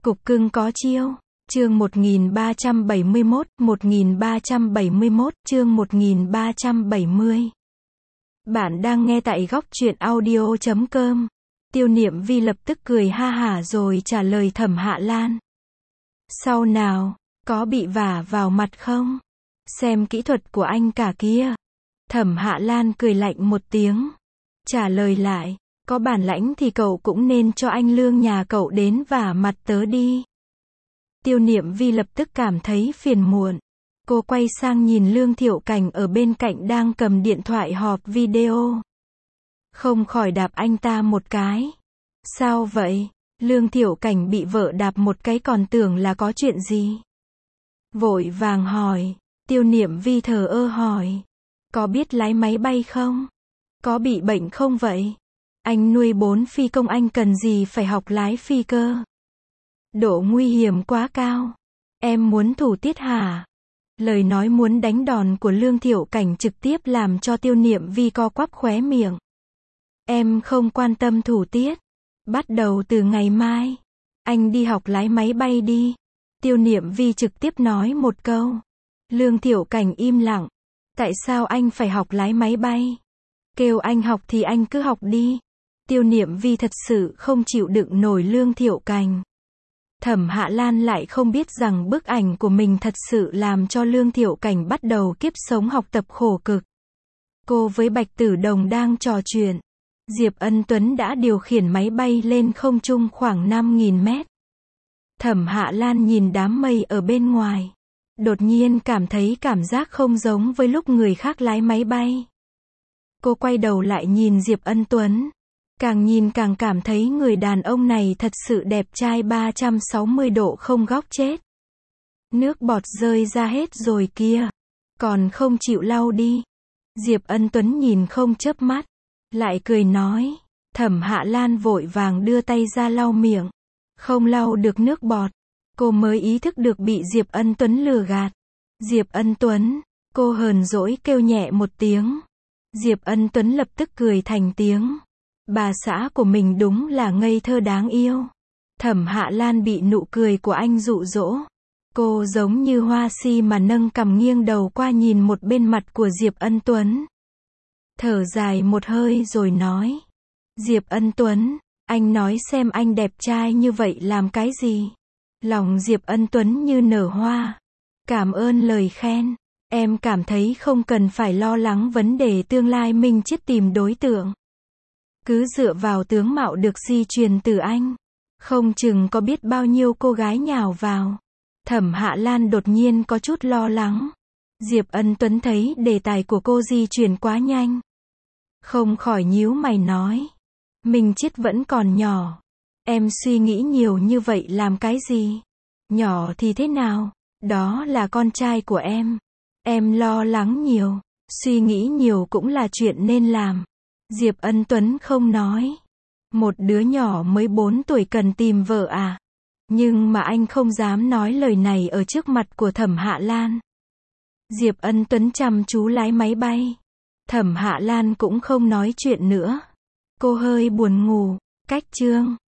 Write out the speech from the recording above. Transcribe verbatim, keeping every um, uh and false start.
Cục cưng có chiêu. Chương một nghìn ba trăm bảy mươi mốt, một nghìn ba trăm bảy mươi mốt, chương một nghìn ba trăm bảy mươi. Bạn đang nghe tại góc truyện audio chấm com. Tiêu Niệm Vi lập tức cười ha hả rồi trả lời Thẩm Hạ Lan. Sau nào, có bị vả vào mặt không? Xem kỹ thuật của anh cả kia. Thẩm Hạ Lan cười lạnh một tiếng. Trả lời lại, có bản lãnh thì cậu cũng nên cho anh Lương nhà cậu đến vả mặt tớ đi. Tiêu Niệm Vi lập tức cảm thấy phiền muộn. Cô quay sang nhìn Lương Thiệu Cảnh ở bên cạnh đang cầm điện thoại họp video. Không khỏi đạp anh ta một cái. Sao vậy? Lương Thiệu Cảnh bị vợ đạp một cái còn tưởng là có chuyện gì. Vội vàng hỏi. Tiêu Niệm Vi thờ ơ hỏi. Có biết lái máy bay không? Có bị bệnh không vậy? Anh nuôi bốn phi công, anh cần gì phải học lái phi cơ? Độ nguy hiểm quá cao. Em muốn thủ tiết hả? Lời nói muốn đánh đòn của Lương Thiệu Cảnh trực tiếp làm cho Tiêu Niệm Vi co quắp khóe miệng. Em không quan tâm thủ tiết. Bắt đầu từ ngày mai, anh đi học lái máy bay đi. Tiêu Niệm Vi trực tiếp nói một câu. Lương Thiệu Cảnh im lặng. Tại sao anh phải học lái máy bay? Kêu anh học thì anh cứ học đi. Tiêu Niệm Vi thật sự không chịu đựng nổi Lương Thiệu Cảnh. Thẩm Hạ Lan lại không biết rằng bức ảnh của mình thật sự làm cho Lương Thiệu Cảnh bắt đầu kiếp sống học tập khổ cực. Cô với Bạch Tử Đồng đang trò chuyện. Diệp Ân Tuấn đã điều khiển máy bay lên không trung khoảng năm nghìn mét. Thẩm Hạ Lan nhìn đám mây ở bên ngoài. Đột nhiên cảm thấy cảm giác không giống với lúc người khác lái máy bay. Cô quay đầu lại nhìn Diệp Ân Tuấn. Càng nhìn càng cảm thấy người đàn ông này thật sự đẹp trai ba trăm sáu mươi độ không góc chết. Nước bọt rơi ra hết rồi kia. Còn không chịu lau đi. Diệp Ân Tuấn nhìn không chớp mắt. Lại cười nói. Thẩm Hạ Lan vội vàng đưa tay ra lau miệng. Không lau được nước bọt. Cô mới ý thức được bị Diệp Ân Tuấn lừa gạt. Diệp Ân Tuấn. Cô hờn dỗi kêu nhẹ một tiếng. Diệp Ân Tuấn lập tức cười thành tiếng. Bà xã của mình đúng là ngây thơ đáng yêu. Thẩm Hạ Lan bị nụ cười của anh dụ dỗ. Cô giống như hoa si mà nâng cằm nghiêng đầu qua nhìn một bên mặt của Diệp Ân Tuấn. Thở dài một hơi rồi nói. Diệp Ân Tuấn, anh nói xem anh đẹp trai như vậy làm cái gì? Lòng Diệp Ân Tuấn như nở hoa. Cảm ơn lời khen. Em cảm thấy không cần phải lo lắng vấn đề tương lai mình chết tìm đối tượng. Cứ dựa vào tướng mạo được di truyền từ anh. Không chừng có biết bao nhiêu cô gái nhào vào. Thẩm Hạ Lan đột nhiên có chút lo lắng. Diệp Ân Tuấn thấy đề tài của cô di chuyển quá nhanh. Không khỏi nhíu mày nói. Mình chết vẫn còn nhỏ. Em suy nghĩ nhiều như vậy làm cái gì? Nhỏ thì thế nào? Đó là con trai của em. Em lo lắng nhiều. Suy nghĩ nhiều cũng là chuyện nên làm. Diệp Ân Tuấn không nói. Một đứa nhỏ mới bốn tuổi cần tìm vợ à? Nhưng mà anh không dám nói lời này ở trước mặt của Thẩm Hạ Lan. Diệp Ân Tuấn chăm chú lái máy bay. Thẩm Hạ Lan cũng không nói chuyện nữa. Cô hơi buồn ngủ. Cách chương